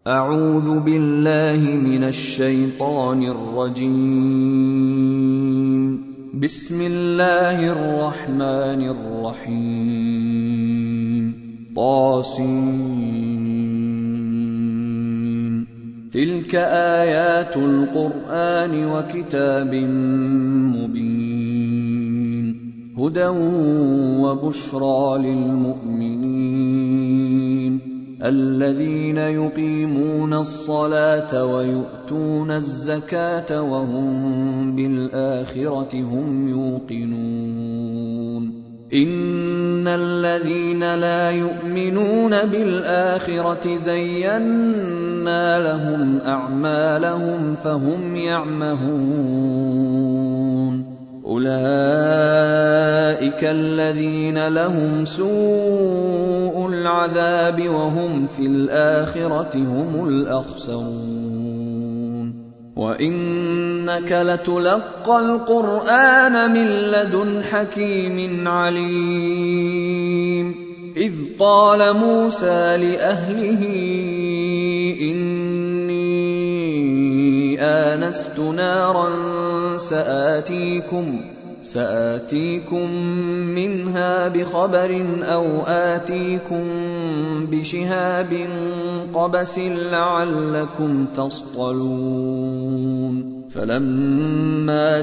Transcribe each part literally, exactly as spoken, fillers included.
أعوذ بالله من الشيطان الرجيم. بسم الله الرحمن الرحيم. طاسين. تلك آيات القرآن وكتاب مبين، هدى وبشرى للمؤمنين الذين يقيمون الصلاة ويؤتون الزكاة وهم بالآخرة هم يوقنون. إن الذين لا يؤمنون بالآخرة زينا لهم أعمالهم فهم يعمهون. أولئك الذين لهم سوء العذاب وهم في الآخرة هم الأخسرون. وإنك لتلقى القرآن من لدن حكيم عليم. إذ قال موسى لأهله إني آنست نارا سآتيكم سآتيكم منها بخبر أو آتيكم بشهاب قبس لعلكم تصطلون. فلما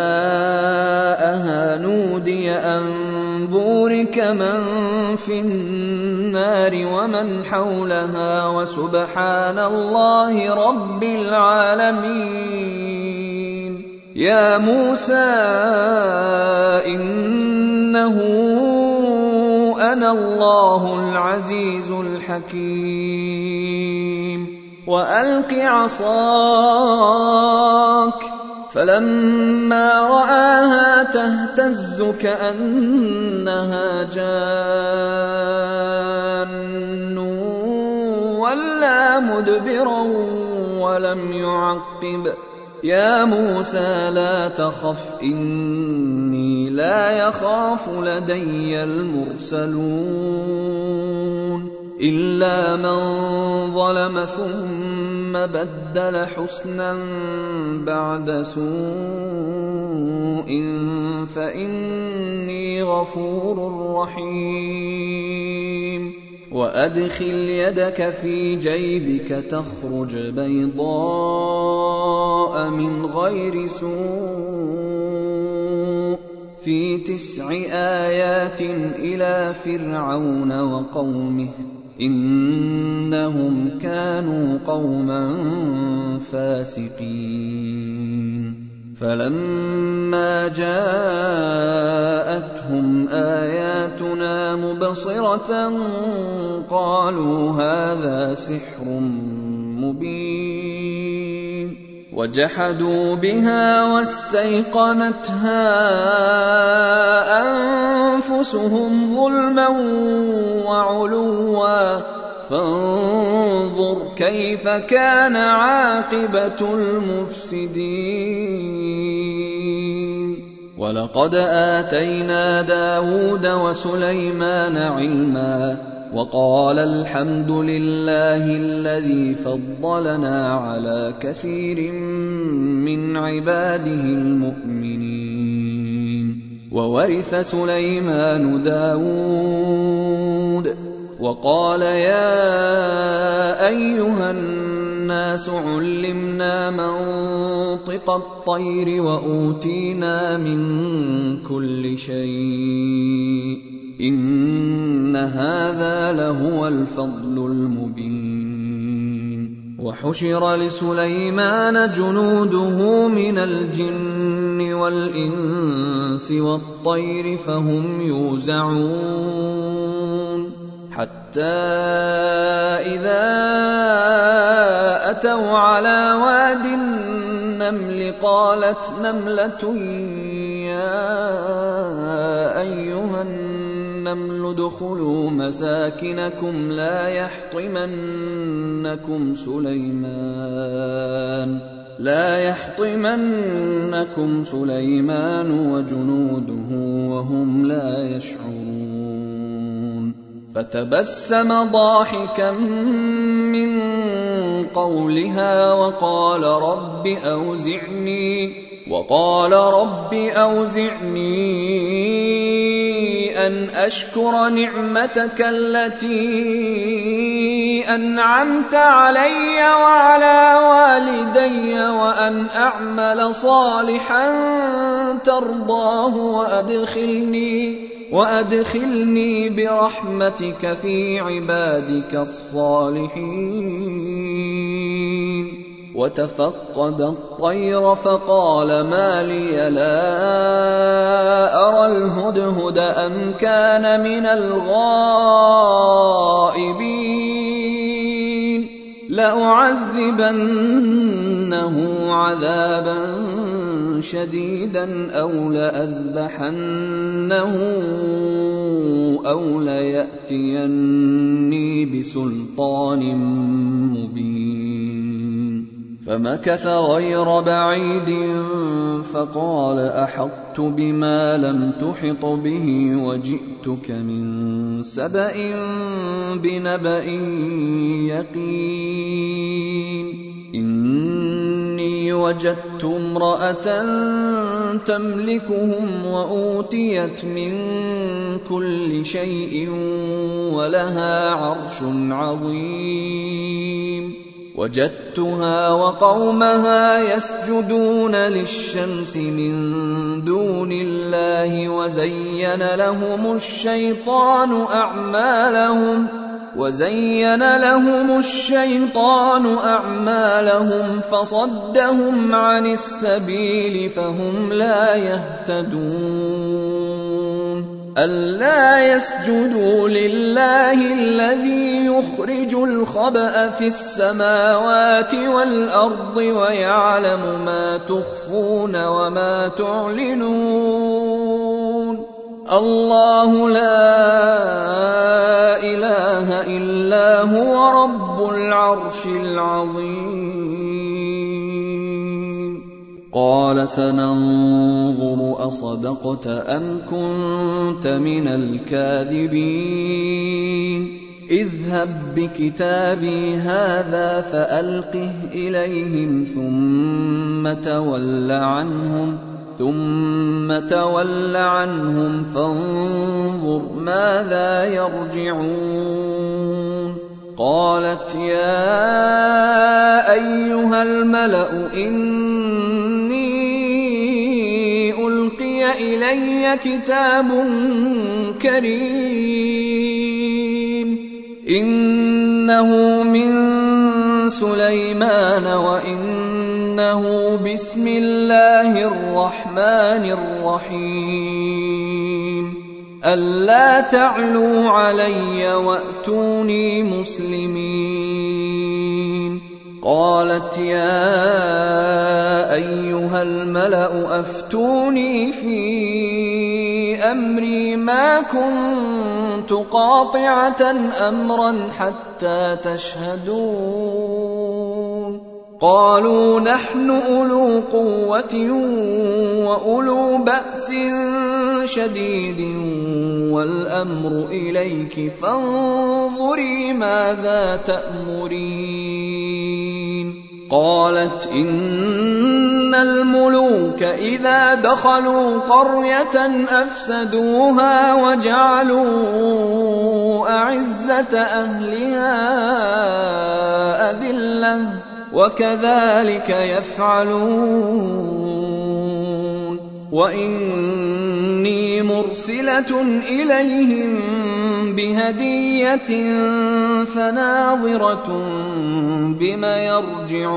جاءها نودي أن بورك من في النار ومن حولها وسبحان الله رب العالمين. يا موسى إنه أنا الله العزيز الحكيم. وألق عصاك. فلما رآها تهتز كأنها جان ولا مدبرا ولم يعقب. يا موسى لا تخف إني لا يخاف لدي المرسلون. إلا من ظلم ثم بدل حسنا بعد سوء فإني غفور رحيم. وأدخل يدك في جيبك تخرج بيضاء من غير سوء في تسع آيات إلى فرعون وقومه إنهم كانوا قوما فاسقين. فلما جاءتهم آياتنا مبصرة قالوا هذا سحر مبين. وجحدوا بها واستيقنتها أنفسهم ظلما وعلوا فانظر كيف كان عاقبة المفسدين. ولقد آتينا داود وسليمان علما وقال الحمد لله الذي فضلنا على كثير من عباده المؤمنين. وورث سليمان داود وقال يا أيها الناس علمنا منطق الطير وأوتينا من كل شيء إن هذا لهو الفضل المبين. وحشر لسليمان جنوده من الجن والإنس والطير فهم يوزعون حتى إذا أتوا على واد النمل قالت نملة يا أيها النمل ادخلوا مساكنكم لا يحطمنكم سليمان لا يحطمنكم سليمان وجنوده وهم لا يشعرون. فتبسم ضاحكا من قولها وقال رب أوزعني وقال رب أوزعني أن أشكر نعمتك التي أنعمت علي وعلى والدي وأن أعمل صالحا ترضاه وأدخلني وأدخلني برحمتك في عبادك الصالحين. وتفقد الطير فقال ما لي لا أرى الهدهد أم كان من الغائبين لأعذبنه عذابا شديدا أو لأذبحنه أو ليأتيني بسلطان مبين. فمكث غير بعيد فقال أحطت بما لم تحط به وجئتك من سبأ بنبأ يقين. إني وجدت امرأة تملكهم وأوتيت من كل شيء ولها عرش عظيم. وجدتها وقومها يسجدون للشمس من دون الله وزين لهم الشيطان أعمالهم وزين لهم الشيطان أعمالهم فصدهم عن السبيل فهم لا يهتدون. ألا يسجدوا لله الذي يخرج الخبأ في السماوات والأرض ويعلم ما تخفون وما تعلنون. الله لا إله إلا هو رب العرش العظيم. قال سننظر أصدقت أم كنت من الكاذبين. اذهب بكتابي هذا فألقه إليهم ثم تول عنهم ثم تول عنهم فانظر ماذا يرجعون. قالت يا أيها الملأ إني ألقي إلي كتاب كريم إنه من سليمان وإنه بسم الله الرحمن الرحيم. ألا تعلوا علي وأتوني مسلمين. قالت يا أيها الملأ أفتوني في أمري ما كنت قاطعة أمرا حتى تشهدون. قالوا نحن أولو قوة وأولو بأس شديد والأمر إليك فانظري ماذا تأمرين. قالت إن الملوك إذا دخلوا قرية أفسدوها وجعلوا أعزة أهلها أذلة وكذلك يفعلون. وإني مرسلة إليهم بهدية فناظرة بما يرجع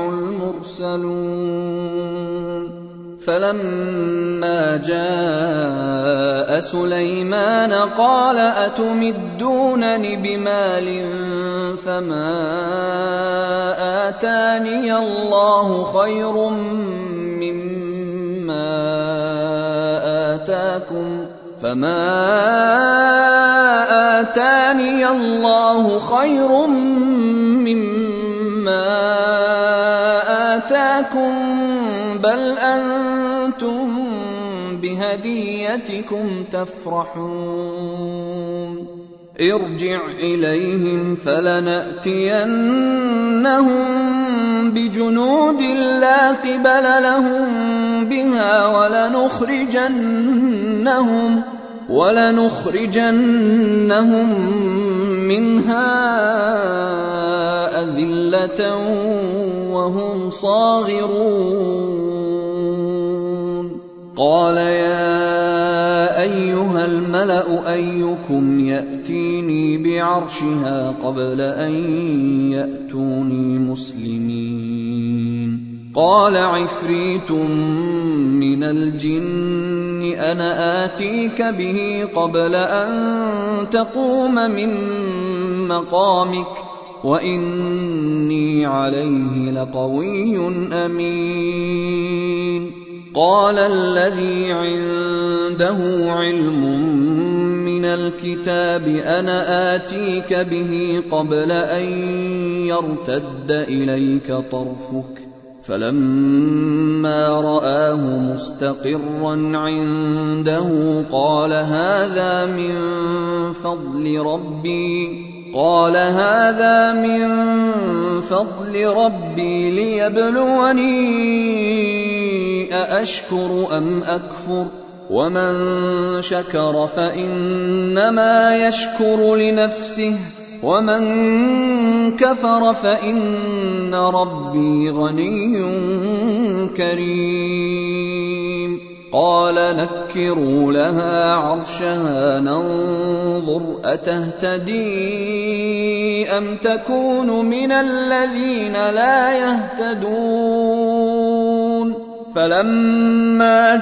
المرسلون. فلما جاء سليمان قال أتمدونني بمال فما آتاني الله خير مما آتاكم فما آتاني الله خير مما آتاكم بل أنتم بهديتكم تفرحون. ارجع إليهم فلنأتينهم بجنود لا قبل لهم بها ولنخرجنهم, ولنخرجنهم منها أذلة وهم صاغرون. قال يا أيها الملأ أيكم يأتيني بعرشها قبل أن يأتوني مسلمين؟ قال عفريت من الجن أنا آتيك به قبل أن تقوم من مقامك وإني عليه لقوي أمين. قال الذي عنده علم من الكتاب أنا آتيك به قبل أن يرتد إليك طرفك فلما رآه مستقرا عنده قال هذا من فضل ربي قال هذا من فضل ربي ليبلوني أأشكر أم أكفر ومن شكر فإنما يشكر لنفسه ومن كفر فإن ربي غني كريم. قال نكروا لها عرشها ننظر أتهتدي أم تكون من الذين لا يهتدون. فلما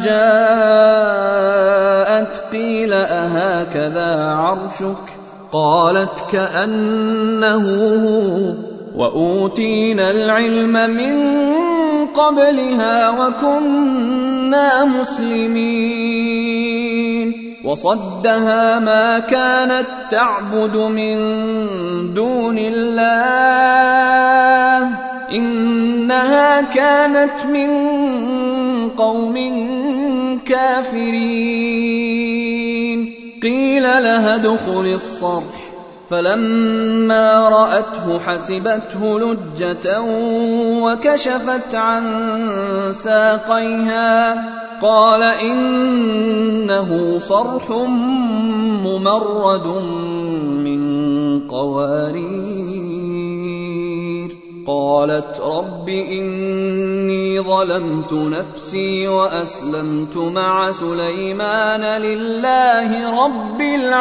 جاءت قيل أهكذا عرشك؟ قالت كأنه هو وأوتينا العلم من قبلها وكنا مسلمين. وصدها ما كانت تعبد من دون الله إنها كانت من قوم كافرين. قيل لها ادخل الصرح فلما رأته حسبته لجة وكشفت عن ساقيها قال إنه صرح ممرد من قوارير. قالت رب إني ظلمت نفسي وأسلمت مع سليمان لله رب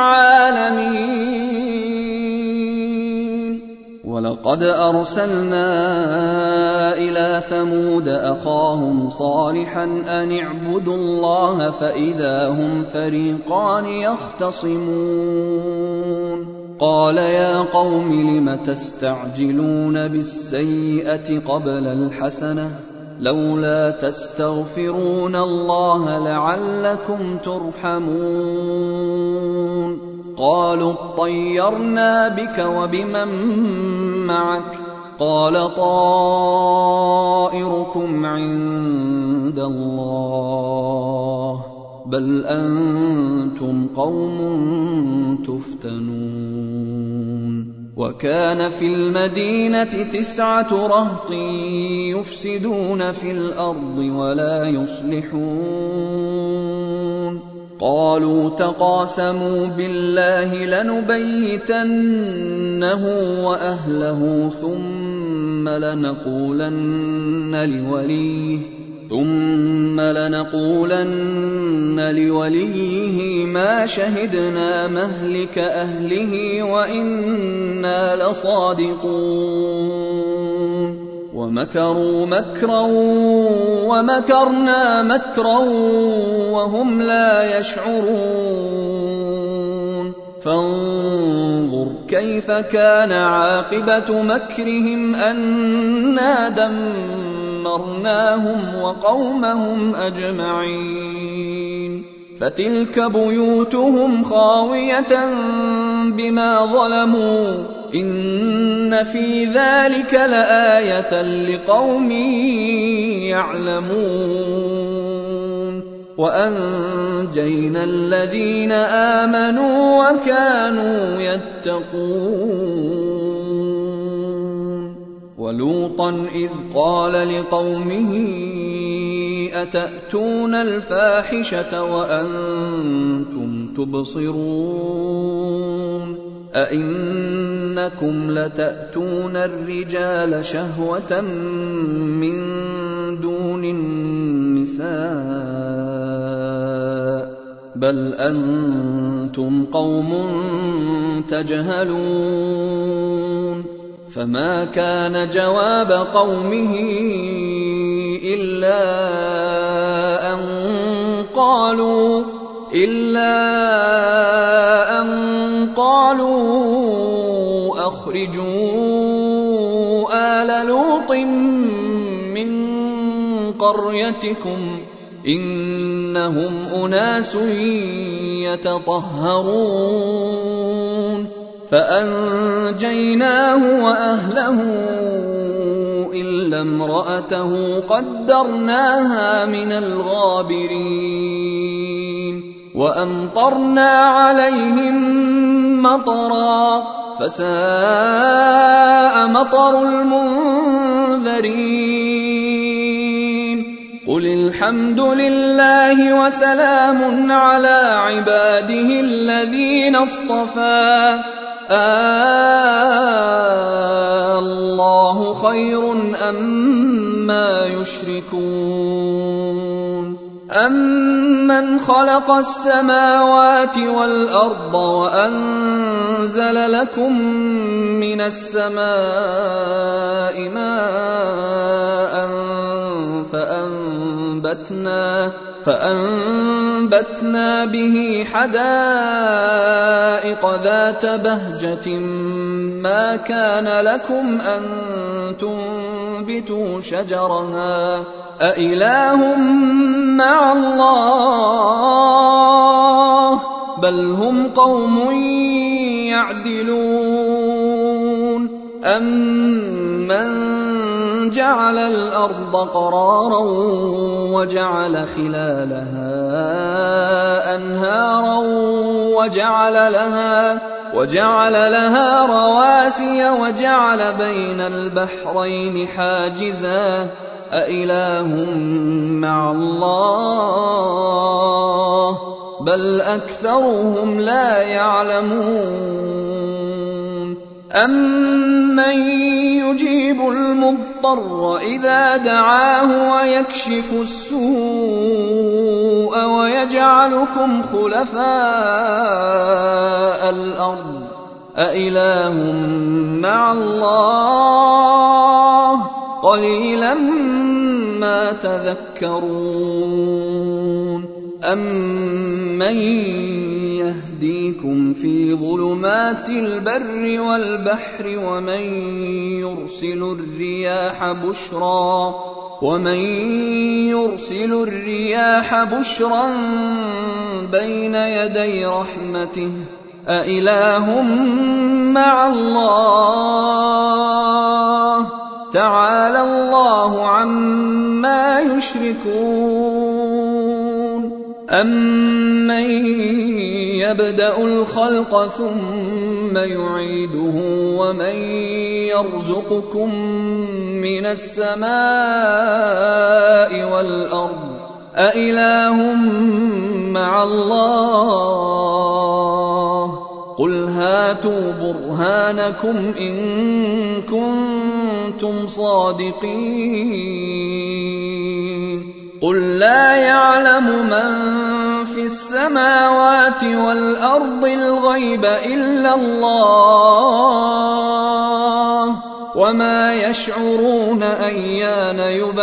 العالمين. ولقد أرسلنا إلى ثمود أخاهم صالحا أن اعبدوا الله فإذا هم فريقان يختصمون. قال يا قوم لم تستعجلون بالسيئة قبل الحسنة لولا تستغفرون الله لعلكم ترحمون. قالوا اطيرنا بك وبمن معك قال طائركم عند الله بل أنتم قوم تفتنون. وكان في المدينة تسعة رهط يفسدون في الأرض ولا يصلحون. قالوا تقاسموا بالله لنبيتنه وأهله ثم لنقولن لوليه ثم لنقولن لوليه ما شهدنا مهلك أهله وإنا لصادقون. ومكروا مكرا ومكرنا مكرا وهم لا يشعرون. فانظر كيف كان عاقبة مكرهم أنا دمرناهم وقومهم أجمعين. فتلك بيوتهم خاوية بما ظلموا إن في ذلك لآية لقوم يعلمون. وأنجينا الذين آمنوا وكانوا يتقون. وَلُوطًا إِذْ قَالَ لِقَوْمِهِ أَتَأْتُونَ الْفَاحِشَةَ وَأَنْتُمْ تُبْصِرُونَ أَئِنَّكُمْ لَتَأْتُونَ الرِّجَالَ شَهْوَةً مِّن دُونِ النِّسَاءِ بَلْ أَنْتُمْ قَوْمٌ تَجْهَلُونَ فَمَا كَانَ جَوَابَ قَوْمِهِ إِلَّا أَنْ قَالُوا إِلَّا أَنْ قَالُوا أَخْرِجُوا آلَ لُوطٍ مِّن قَرْيَتِكُمْ إِنَّهُمْ أُنَاسٌ يَتَطَهَّرُونَ فَأَنْجَيْنَاهُ وَأَهْلَهُ إِلَّا امْرَأَتَهُ قَدَّرْنَاهَا مِنَ الْغَابِرِينَ وَأَمْطَرْنَا عَلَيْهِمْ مَطَرًا فَسَاءَ مَطَرُ الْمُنذَرِينَ قُلِ الْحَمْدُ لِلَّهِ وَسَلَامٌ عَلَى عِبَادِهِ الَّذِينَ اصْطَفَى آللَّهُ خَيْرٌ أَمَّا يُشْرِكُونَ أَمَّنْ خَلَقَ السَّمَاوَاتِ وَالْأَرْضَ وَأَنزَلَ لَكُم مِّنَ السَّمَاءِ مَاءً فَأَنبَتْنَا فَأَنبَتْنَا بِهِ حَدَائِقَ ذَاتَ بَهْجَةٍ مَا كَانَ لَكُمْ أَن تُنبِتُوا شَجَرَهَا أَإِلَٰهٌ مَّعَ اللَّهِ بَلْ هُمْ قَوْمٌ يَعْدِلُونَ أَمَّنْ جَعَلَ الْأَرْضَ قَرَارًا وَجَعَلَ خِلَالَهَا أَنْهَارًا وَجَعَلَ لَهَا وَجَعَلَ لَهَا رَوَاسِيَ وَجَعَلَ بَيْنَ الْبَحْرَيْنِ حَاجِزًا أَإِلَٰهٌ مَّعَ اللَّهِ بَلْ أَكْثَرُهُمْ لَا يَعْلَمُونَ أَمَّن يُجِيبُ الْمُضْطَرَّ إِذَا دَعَاهُ وَيَكْشِفُ السُّوءَ وَيَجْعَلُكُمْ خُلَفَاءَ الْأَرْضِ أَإِلَٰهٌ مَّعَ اللَّهِ قَلِيلًا مَّا تَذَكَّرُونَ أَمَّن يَهْدِيكُمْ فِي ظُلُمَاتِ الْبَرِّ وَالْبَحْرِ وَمَن يُرْسِلُ الرِّيَاحَ بُشْرًا وَمَن يُرْسِلُ الرِّيَاحَ بُشْرًا بَيْنَ يَدَيْ رَحْمَتِهِ أَإِلَٰهٌ مَّعَ اللَّهِ تَعَالَى اللَّهُ عَمَّا يُشْرِكُونَ أَمَّن يَبْدَأُ الْخَلْقَ ثُمَّ يُعِيدُهُ وَمَن يَرْزُقُكُم مِّنَ السَّمَاءِ وَالْأَرْضِ أَإِلَٰهٌ مَّعَ اللَّهِ قُلْ هَاتُوا بُرْهَانَكُمْ إِن كُنتُمْ صَادِقِينَ قُل لَّا يَعْلَمُ مَن فِي السَّمَاوَاتِ وَالْأَرْضِ الْغَيْبَ إِلَّا اللَّهُ وَمَا يَشْعُرُونَ أَيَّانَ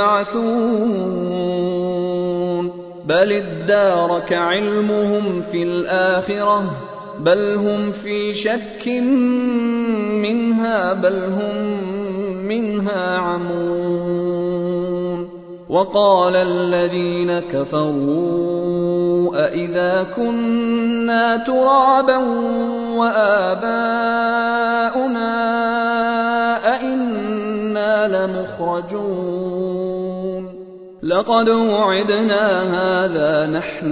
يُبْعَثُونَ بَلِ ادَّارَكَ عِلْمُهُمْ فِي الْآخِرَةِ بَلْ هُمْ فِي شَكٍّ مِّنْهَا بَلْ هُم مِّنْهَا عَمُونَ وَقَالَ الَّذِينَ كَفَرُوا أَإِذَا كُنَّا تُرَابًا وَآبَاؤُنَا أَإِنَّا لَمُخْرَجُونَ لقد وعدنا هذا نحن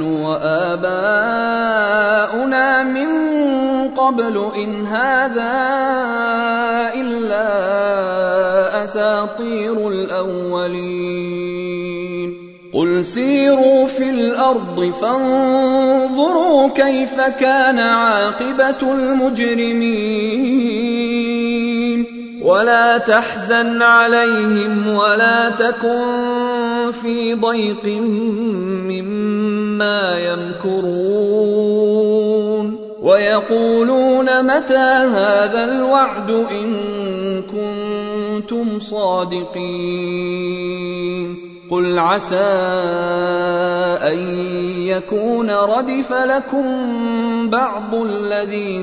وآباؤنا من قبل إن هذا إلا أساطير الأولين قل سيروا في الأرض فانظروا كيف كان عاقبة المجرمين ولا تحزن عليهم ولا تكن في ضيق مما يمكرون ويقولون متى هذا الوعد إن كنتم صادقين قل عسى أن يكون ردف لكم بعض الذي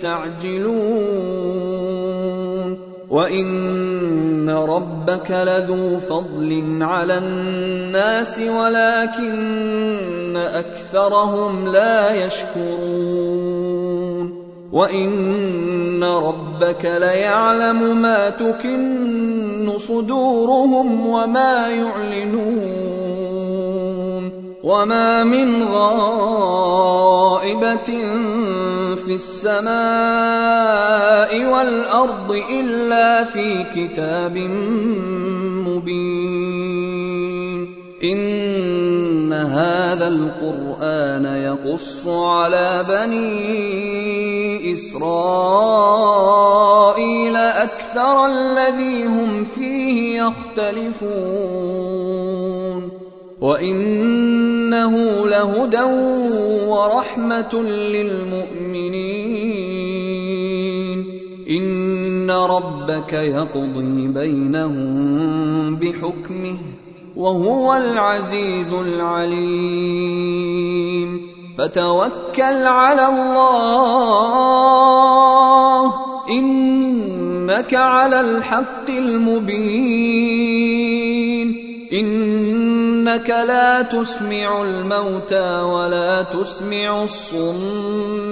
تستعجلون وإن ربك لذو فضل على الناس ولكن أكثرهم لا يشكرون وإن ربك ليعلم ما تكن صدورهم وما يعلنون وما من غائبة في السماء والأرض إلا في كتاب مبين إن هذا القرآن يقص على بني إسرائيل أكثر الذي هم فيه يختلفون وإنه لهدى ورحمة للمؤمنين إن ربك يقضي بينهم بحكمه وهو العزيز العليم فتوكل على الله إنك على الحق المبين إنك لا تسمع الموتى ولا تسمع الصم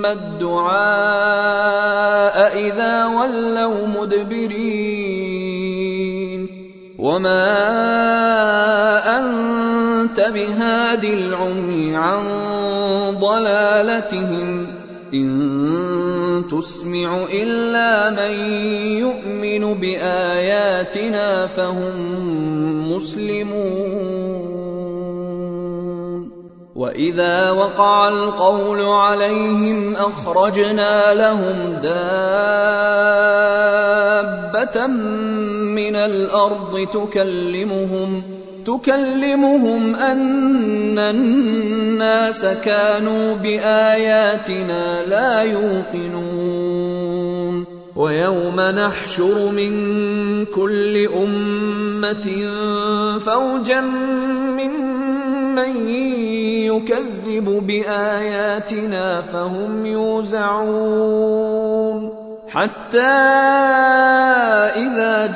الدعاء إذا ولوا مدبرين وما أنت بهاد العمي عن ضلالتهم إن تسمع إلا من يؤمن بآياتنا فهم مسلمون وإذا وقع القول عليهم أخرجنا لهم دابة من الأرض تكلمهم تكلمهم أن الناس كانوا بآياتنا لا يوقنون ويوم نحشر من كل أمة فوجا ممن يكذب بآياتنا فهم يوزعون حتى إذا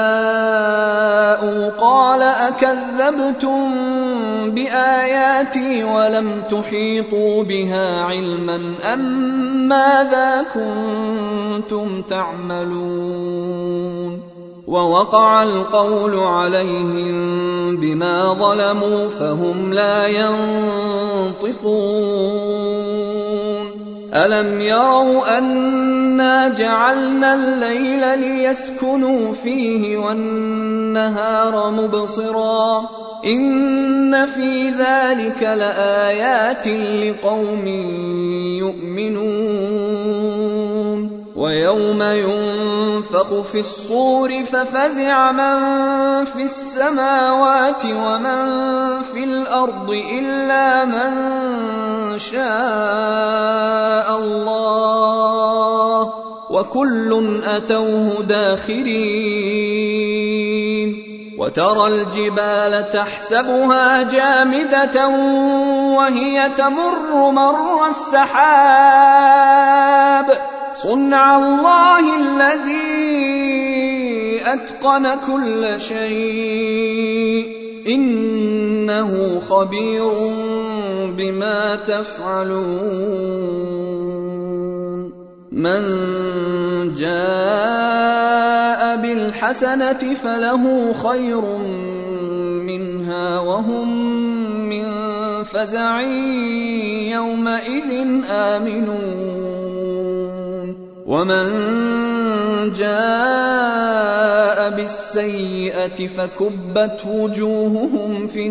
جاءوا قال أكذبتم بآياتي ولم تحيطوا بها علما أم ماذا كنتم تعملون ووقع القول عليهم بما ظلموا فهم لا ينطقون ألم يروا أنا جعلنا الليل ليسكنوا فيه والنهار مبصرا إن في ذلك لآيات لقوم يؤمنون ويوم ينفخ في الصور ففزع من في السماوات ومن في الأرض إلا من شاء الله وكل أتوه داخرين وترى الجبال تحسبها جامدة وهي تمر مر السحاب صنع الله الذي أتقن كل شيء إنه خبير بما تفعلون من جاء بالحسنة فله خير منها فيها وهم من فزع يومئذ آمنون ومن جاء بالسيئة فكبت وجوههم في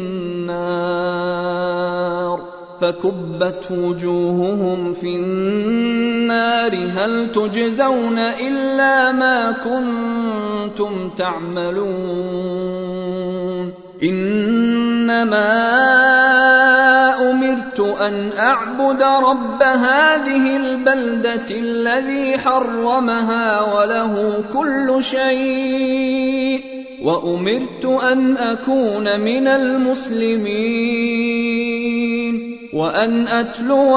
النار فكبت وجوههم في النار هل تجزون إلا ما كنتم تعملون إنما أمرت أن أعبد رب هذه البلدة الذي حرمها وله كل شيء وأمرت أن أكون من المسلمين وأن أتلو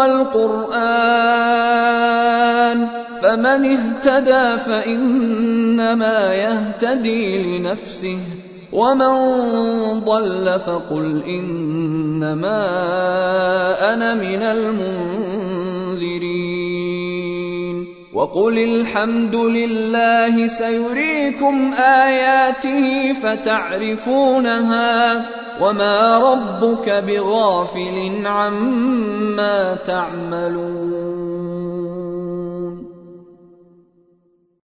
القرآن فمن اهتدى فإنما يهتدي لنفسه ومن ضل فقل إنما أنا من المنذرين وقل الحمد لله سيريكم آياته فتعرفونها وما ربك بغافل عما تعملون